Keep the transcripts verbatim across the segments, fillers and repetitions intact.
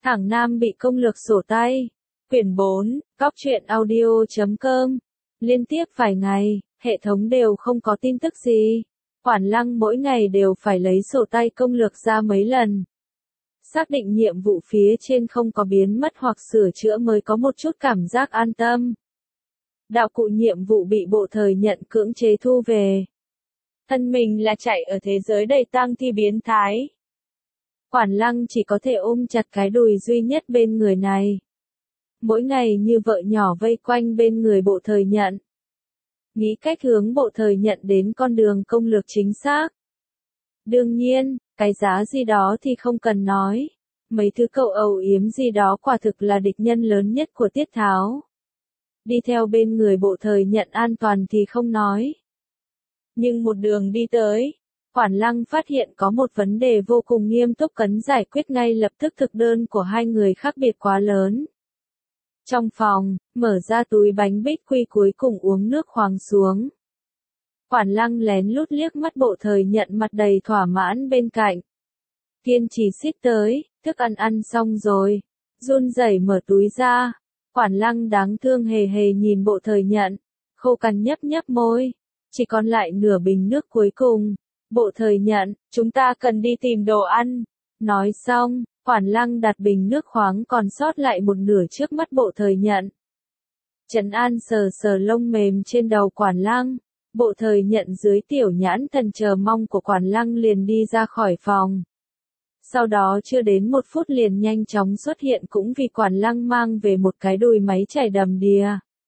Thẳng Nam bị công lược sổ tay. Quyển bốn, Cóc truyện audio chấm com. Liên tiếp vài ngày, hệ thống đều không có tin tức gì. Quản Lăng mỗi ngày đều phải lấy sổ tay công lược ra mấy lần. Xác định nhiệm vụ phía trên không có biến mất hoặc sửa chữa mới có một chút cảm giác an tâm. Đạo cụ nhiệm vụ bị bộ thời nhận cưỡng chế thu về. Thân mình là chạy ở thế giới đầy tang thi biến thái. Quản Lăng chỉ có thể ôm chặt cái đùi duy nhất bên người này. Mỗi ngày như vợ nhỏ vây quanh bên người bộ thời nhận. Nghĩ cách hướng bộ thời nhận đến con đường công lược chính xác. Đương nhiên, cái giá gì đó thì không cần nói. Mấy thứ cậu âu yếm gì đó quả thực là địch nhân lớn nhất của Tiết Tháo. Đi theo bên người bộ thời nhận an toàn thì không nói. Nhưng một đường đi tới, Quản Lăng phát hiện có một vấn đề vô cùng nghiêm túc cần giải quyết ngay lập tức, thực đơn của hai người khác biệt quá lớn. Trong phòng, mở ra túi bánh bích quy cuối cùng uống nước khoáng xuống. Quản Lăng lén lút liếc mắt bộ thời nhận mặt đầy thỏa mãn bên cạnh. Kiên trì xít tới, thức ăn ăn xong rồi. Run rẩy mở túi ra. Quản Lăng đáng thương hề hề nhìn bộ thời nhận. Khô cằn nhấp nhấp môi. Chỉ còn lại nửa bình nước cuối cùng. Bộ thời nhận, chúng ta cần đi tìm đồ ăn. Nói xong, Quản Lăng đặt bình nước khoáng còn sót lại một nửa trước mắt bộ thời nhận. Trấn An sờ sờ lông mềm trên đầu Quản Lăng. Bộ thời nhận dưới tiểu nhãn thần chờ mong của Quản Lăng liền đi ra khỏi phòng. Sau đó chưa đến một phút liền nhanh chóng xuất hiện cũng vì Quản Lăng mang về một cái đùi máy chảy đầm đìa.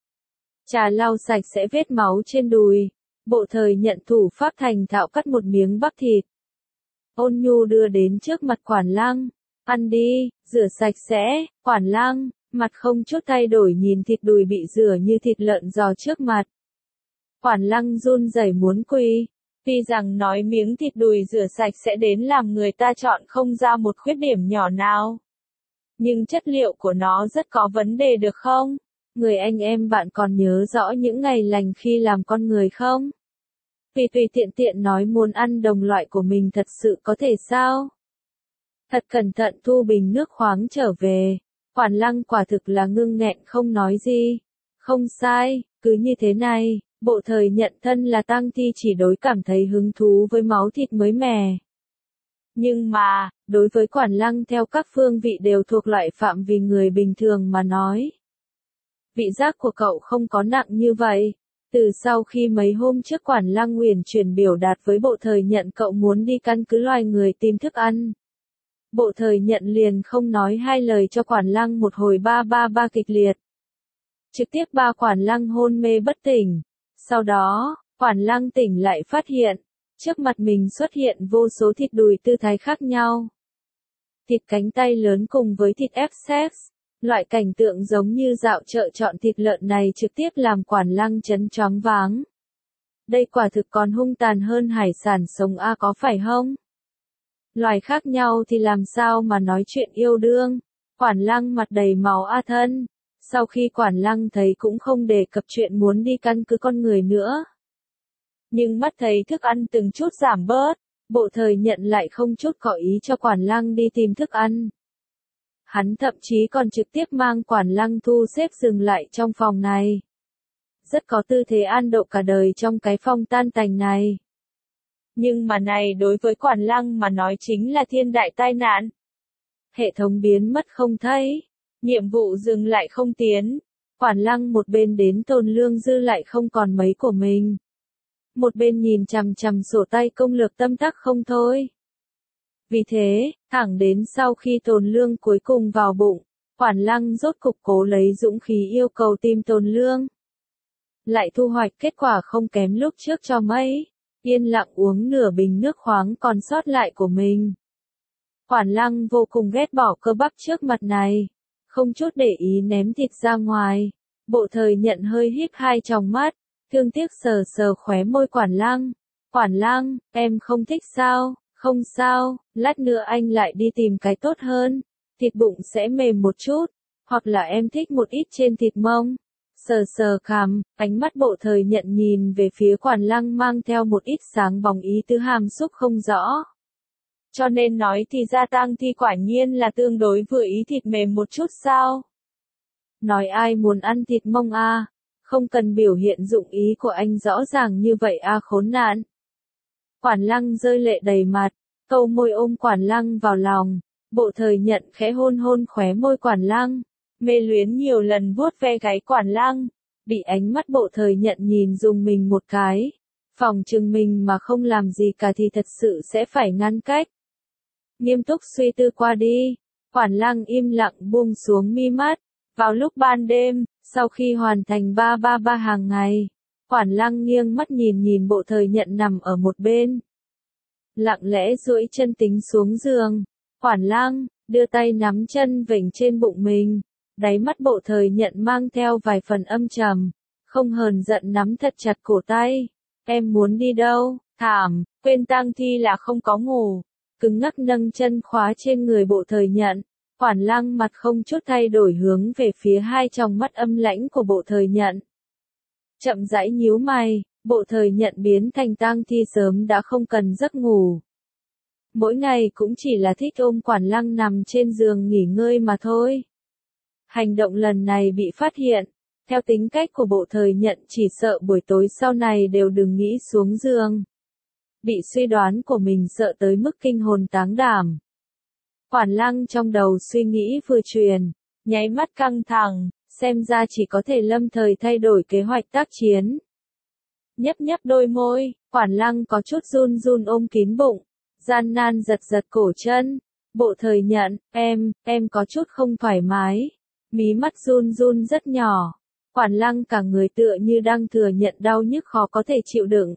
Trà lau sạch sẽ vết máu trên đùi. Bộ thời nhận thủ pháp thành thạo cắt một miếng bắp thịt. Ôn nhu đưa đến trước mặt Quản Lăng. Ăn đi, rửa sạch sẽ. Quản Lăng, mặt không chút thay đổi nhìn thịt đùi bị rửa như thịt lợn giò trước mặt. Quản Lăng run rẩy muốn quỳ. Tuy rằng nói miếng thịt đùi rửa sạch sẽ đến làm người ta chọn không ra một khuyết điểm nhỏ nào. Nhưng chất liệu của nó rất có vấn đề được không? Người anh em bạn còn nhớ rõ những ngày lành khi làm con người không? Vì tùy tiện tiện nói muốn ăn đồng loại của mình thật sự có thể sao? Thật cẩn thận thu bình nước khoáng trở về. Quản Lăng quả thực là ngưng nghẹn không nói gì. Không sai, cứ như thế này, bộ thời nhận thân là tang thi chỉ đối cảm thấy hứng thú với máu thịt mới mẻ. Nhưng mà, đối với Quản Lăng theo các phương vị đều thuộc loại phạm vi người bình thường mà nói. Vị giác của cậu không có nặng như vậy. Từ sau khi mấy hôm trước Quản Lăng uyển chuyển biểu đạt với bộ thời nhận cậu muốn đi căn cứ loài người tìm thức ăn. Bộ thời nhận liền không nói hai lời cho Quản Lăng một hồi ba ba ba kịch liệt. Trực tiếp ba Quản Lăng hôn mê bất tỉnh. Sau đó, Quản Lăng tỉnh lại phát hiện, trước mặt mình xuất hiện vô số thịt đùi tư thái khác nhau. Thịt cánh tay lớn cùng với thịt ép sex. Loại cảnh tượng giống như dạo chợ chọn thịt lợn này trực tiếp làm Quản Lăng chấn choáng váng. Đây quả thực còn hung tàn hơn hải sản sống a có phải không? Loài khác nhau thì làm sao mà nói chuyện yêu đương? Quản Lăng mặt đầy máu a thân. Sau khi Quản Lăng thấy cũng không đề cập chuyện muốn đi căn cứ con người nữa. Nhưng mắt thấy thức ăn từng chút giảm bớt, bộ thời nhận lại không chút có ý cho Quản Lăng đi tìm thức ăn. Hắn thậm chí còn trực tiếp mang Quản Lăng thu xếp dừng lại trong phòng này. Rất có tư thế an độ cả đời trong cái phòng tan tành này. Nhưng mà này đối với Quản Lăng mà nói chính là thiên đại tai nạn. Hệ thống biến mất không thấy. Nhiệm vụ dừng lại không tiến. Quản Lăng một bên đến tồn lương dư lại không còn mấy của mình. Một bên nhìn chằm chằm sổ tay công lược tâm tắc không thôi. Vì thế, thẳng đến sau khi tồn lương cuối cùng vào bụng, Quản Lăng rốt cục cố lấy dũng khí yêu cầu tìm tồn lương. Lại thu hoạch kết quả không kém lúc trước cho mấy, yên lặng uống nửa bình nước khoáng còn sót lại của mình. Quản Lăng vô cùng ghét bỏ cơ bắp trước mặt này, không chút để ý ném thịt ra ngoài. Bộ thời nhận hơi híp hai tròng mắt, thương tiếc sờ sờ khóe môi Quản Lăng. Quản Lăng, em không thích sao? Không sao, lát nữa anh lại đi tìm cái tốt hơn. Thịt bụng sẽ mềm một chút, hoặc là em thích một ít trên thịt mông. Sờ sờ cằm, ánh mắt bộ thời nhận nhìn về phía Quản Lăng mang theo một ít sáng bóng ý tứ hàm xúc không rõ. Cho nên nói thì ra tang thi quả nhiên là tương đối vừa ý thịt mềm một chút sao? Nói ai muốn ăn thịt mông a? À? Không cần biểu hiện dụng ý của anh rõ ràng như vậy a à khốn nạn. Quản Lăng rơi lệ đầy mặt, câu môi ôm Quản Lăng vào lòng, Bộ Thời Nhận khẽ hôn hôn khóe môi Quản Lăng, mê luyến nhiều lần vuốt ve gáy Quản Lăng, bị ánh mắt Bộ Thời Nhận nhìn dùng mình một cái, phòng chừng mình mà không làm gì cả thì thật sự sẽ phải ngăn cách. Nghiêm túc suy tư qua đi, Quản Lăng im lặng buông xuống mi mắt, vào lúc ban đêm, sau khi hoàn thành ba ba ba hàng ngày, Quản Lăng nghiêng mắt nhìn nhìn Bộ Thời Nhận nằm ở một bên. Lặng lẽ duỗi chân tính xuống giường, Quản Lăng, đưa tay nắm chân vểnh trên bụng mình, đáy mắt Bộ Thời Nhận mang theo vài phần âm trầm, không hờn giận nắm thật chặt cổ tay. Em muốn đi đâu? Thảm, quên tang thi là không có ngủ. Cứng ngắc nâng chân khóa trên người Bộ Thời Nhận, Quản Lăng mặt không chút thay đổi hướng về phía hai tròng mắt âm lãnh của Bộ Thời Nhận. Chậm rãi nhíu mày, Bộ Thời Nhận biến thành tang thi sớm đã không cần giấc ngủ. Mỗi ngày cũng chỉ là thích ôm Quản Lăng nằm trên giường nghỉ ngơi mà thôi. Hành động lần này bị phát hiện, theo tính cách của Bộ Thời Nhận chỉ sợ buổi tối sau này đều đừng nghĩ xuống giường. Bị suy đoán của mình sợ tới mức kinh hồn táng đảm. Quản Lăng trong đầu suy nghĩ vừa truyền, nháy mắt căng thẳng, xem ra chỉ có thể lâm thời thay đổi kế hoạch tác chiến. Nhấp nhấp đôi môi, Quản Lăng có chút run run ôm kín bụng, gian nan giật giật cổ chân. Bộ Thời Nhận, em, em có chút không thoải mái. Mí mắt run run rất nhỏ. Quản Lăng cả người tựa như đang thừa nhận đau nhức khó có thể chịu đựng.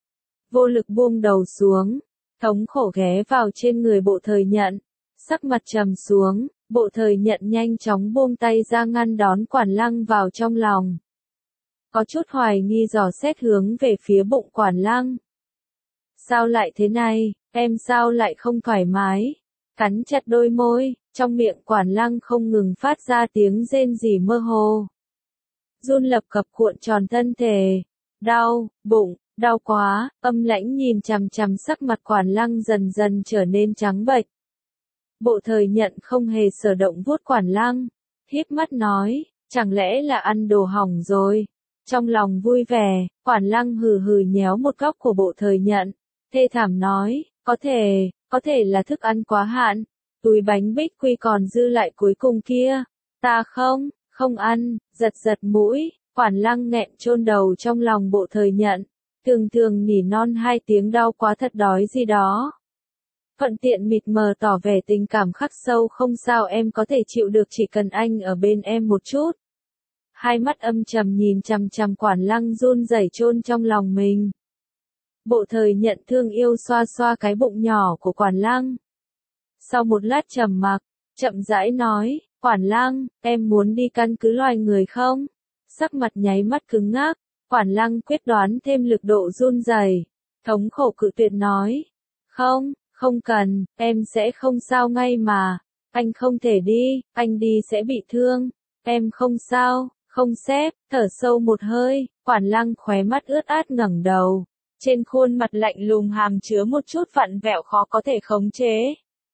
Vô lực buông đầu xuống, thống khổ ghé vào trên người Bộ Thời Nhận, sắc mặt trầm xuống, Bộ Thời Nhận nhanh chóng buông tay ra ngăn đón Quản Lăng vào trong lòng. Có chút hoài nghi dò xét hướng về phía bụng Quản Lăng. Sao lại thế này, em sao lại không thoải mái? Cắn chặt đôi môi, trong miệng Quản Lăng không ngừng phát ra tiếng rên rỉ mơ hồ. Run lập cập cuộn tròn thân thể, đau, bụng, đau quá, âm lãnh nhìn chằm chằm sắc mặt Quản Lăng dần dần trở nên trắng bệch. Bộ Thời Nhận không hề sở động vuốt Quản Lăng, híp mắt nói, chẳng lẽ là ăn đồ hỏng rồi. Trong lòng vui vẻ, Quản Lăng hừ hừ nhéo một góc của Bộ Thời Nhận, thê thảm nói, có thể, có thể là thức ăn quá hạn, túi bánh bích quy còn dư lại cuối cùng kia, ta không, không ăn, giật giật mũi, Quản Lăng nghẹn chôn đầu trong lòng Bộ Thời Nhận, thường thường nỉ non hai tiếng đau quá thật đói gì đó. Thuận tiện mịt mờ tỏ vẻ tình cảm khắc sâu không sao em có thể chịu được chỉ cần anh ở bên em một chút. Hai mắt âm trầm nhìn chằm chằm Quản Lăng run rẩy chôn trong lòng mình. Bộ Thời Nhận thương yêu xoa xoa cái bụng nhỏ của Quản Lăng. Sau một lát trầm mặc, chậm rãi nói, Quản Lăng, em muốn đi căn cứ loài người không? Sắc mặt nháy mắt cứng ngắc, Quản Lăng quyết đoán thêm lực độ run rẩy, thống khổ cự tuyệt nói, không, không cần, em sẽ không sao ngay mà, anh không thể đi, anh đi sẽ bị thương, em không sao, không sếp, thở sâu một hơi, Quản Lăng khóe mắt ướt át ngẩng đầu, trên khuôn mặt lạnh lùng hàm chứa một chút vặn vẹo khó có thể khống chế.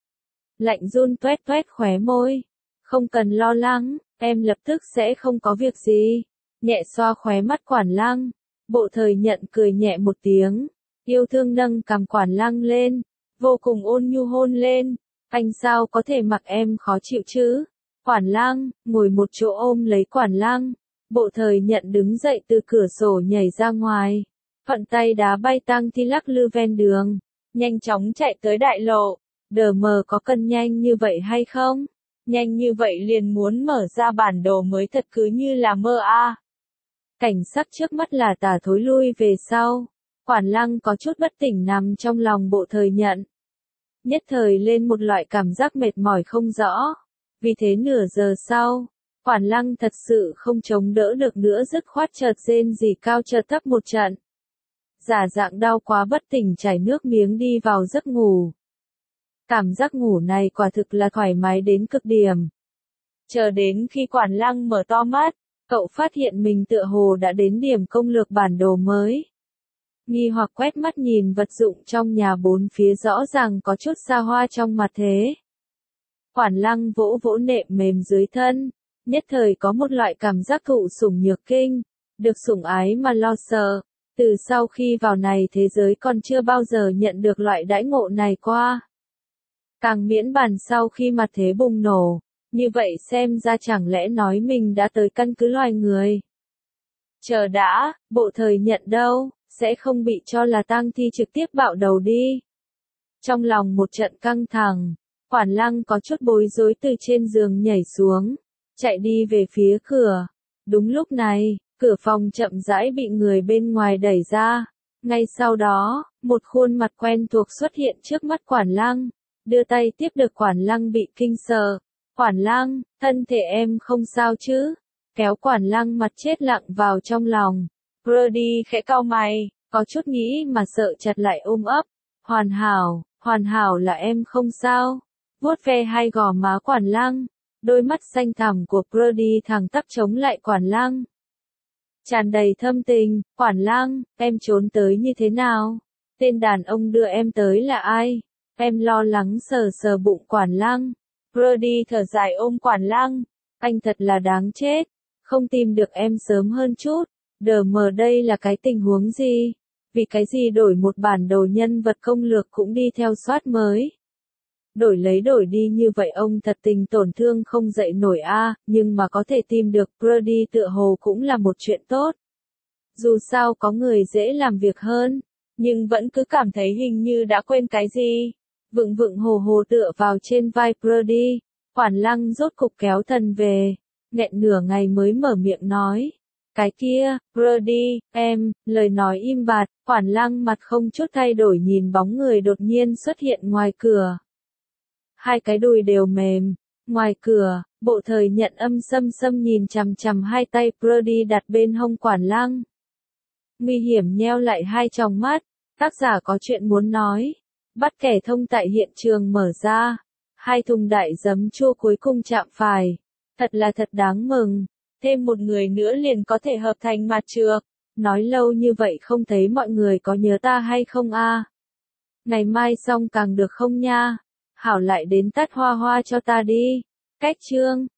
Lạnh run toét toét khóe môi, không cần lo lắng, em lập tức sẽ không có việc gì, nhẹ xoa khóe mắt Quản Lăng, Bộ Thời Nhận cười nhẹ một tiếng, yêu thương nâng cằm Quản Lăng lên, vô cùng ôn nhu hôn lên, anh sao có thể mặc em khó chịu chứ? Quản Lăng, ngồi một chỗ ôm lấy Quản Lăng, Bộ Thời Nhận đứng dậy từ cửa sổ nhảy ra ngoài, thuận tay đá bay tang thi lắc lư ven đường, nhanh chóng chạy tới đại lộ, đờ mờ có cần nhanh như vậy hay không? Nhanh như vậy liền muốn mở ra bản đồ mới thật cứ như là mơ a. À. Cảnh sắc trước mắt là tả thối lui về sau, Quản Lăng có chút bất tỉnh nằm trong lòng Bộ Thời Nhận. Nhất thời lên một loại cảm giác mệt mỏi không rõ, vì thế nửa giờ sau, Quản Lăng thật sự không chống đỡ được nữa dứt khoát chợt rên rỉ cao chợt thấp một trận. Giả dạng đau quá bất tỉnh chảy nước miếng đi vào giấc ngủ. Cảm giác ngủ này quả thực là thoải mái đến cực điểm. Chờ đến khi Quản Lăng mở to mắt, cậu phát hiện mình tựa hồ đã đến điểm công lược bản đồ mới. nghi hoặc quét mắt nhìn vật dụng trong nhà bốn phía rõ ràng có chút xa hoa trong mặt thế. Quản Lăng vỗ vỗ nệm mềm dưới thân, nhất thời có một loại cảm giác thụ sủng nhược kinh, được sủng ái mà lo sợ. Từ sau khi vào này thế giới còn chưa bao giờ nhận được loại đãi ngộ này qua. Càng miễn bàn sau khi mặt thế bùng nổ, như vậy xem ra chẳng lẽ nói mình đã tới căn cứ loài người. Chờ đã, bộ thời nhận đâu, sẽ không bị cho là tang thi trực tiếp bạo đầu đi. Trong lòng một trận căng thẳng, Quản Lăng có chút bối rối từ trên giường nhảy xuống, chạy đi về phía cửa. Đúng lúc này, cửa phòng chậm rãi bị người bên ngoài đẩy ra. Ngay sau đó, một khuôn mặt quen thuộc xuất hiện trước mắt Quản Lăng, đưa tay tiếp được Quản Lăng bị kinh sợ. Quản Lăng, thân thể em không sao chứ? Kéo Quản Lăng mặt chết lặng vào trong lòng. Brody khẽ cau mày, có chút nghĩ mà sợ chặt lại ôm ấp. Hoàn hảo, hoàn hảo là em không sao. Vuốt ve hai gò má Quản Lăng, đôi mắt xanh thẳm của Brody thẳng tắp chống lại Quản Lăng. Tràn đầy thâm tình, Quản Lăng, em trốn tới như thế nào? Tên đàn ông đưa em tới là ai? Em lo lắng sờ sờ bụng Quản Lăng. Brody thở dài ôm Quản Lăng. Anh thật là đáng chết. Không tìm được em sớm hơn chút. Đờ mờ đây là cái tình huống gì? Vì cái gì đổi một bản đồ nhân vật công lược cũng đi theo soát mới? Đổi lấy đổi đi như vậy ông thật tình tổn thương không dậy nổi a, nhưng mà có thể tìm được Brody tựa hồ cũng là một chuyện tốt. Dù sao có người dễ làm việc hơn, nhưng vẫn cứ cảm thấy hình như đã quên cái gì. Vựng vựng hồ hồ tựa vào trên vai Brody, Quản Lăng rốt cục kéo thần về, nghẹn nửa ngày mới mở miệng nói. Cái kia, Brody, em, lời nói im bặt, Quản Lăng mặt không chút thay đổi nhìn bóng người đột nhiên xuất hiện ngoài cửa. Hai cái đùi đều mềm, ngoài cửa, bộ thời nhận âm xâm xâm nhìn chằm chằm hai tay Brody đặt bên hông Quản Lăng. Nguy hiểm nheo lại hai tròng mắt, tác giả có chuyện muốn nói. Bắt kẻ thông tại hiện trường mở ra. Hai thùng đại giấm chua cuối cùng chạm phải. Thật là thật đáng mừng. Thêm một người nữa liền có thể hợp thành mặt trược. Nói lâu như vậy không thấy mọi người có nhớ ta hay không a? Ngày mai xong càng được không nha? Hảo lại đến tắt hoa hoa cho ta đi. Cách chương.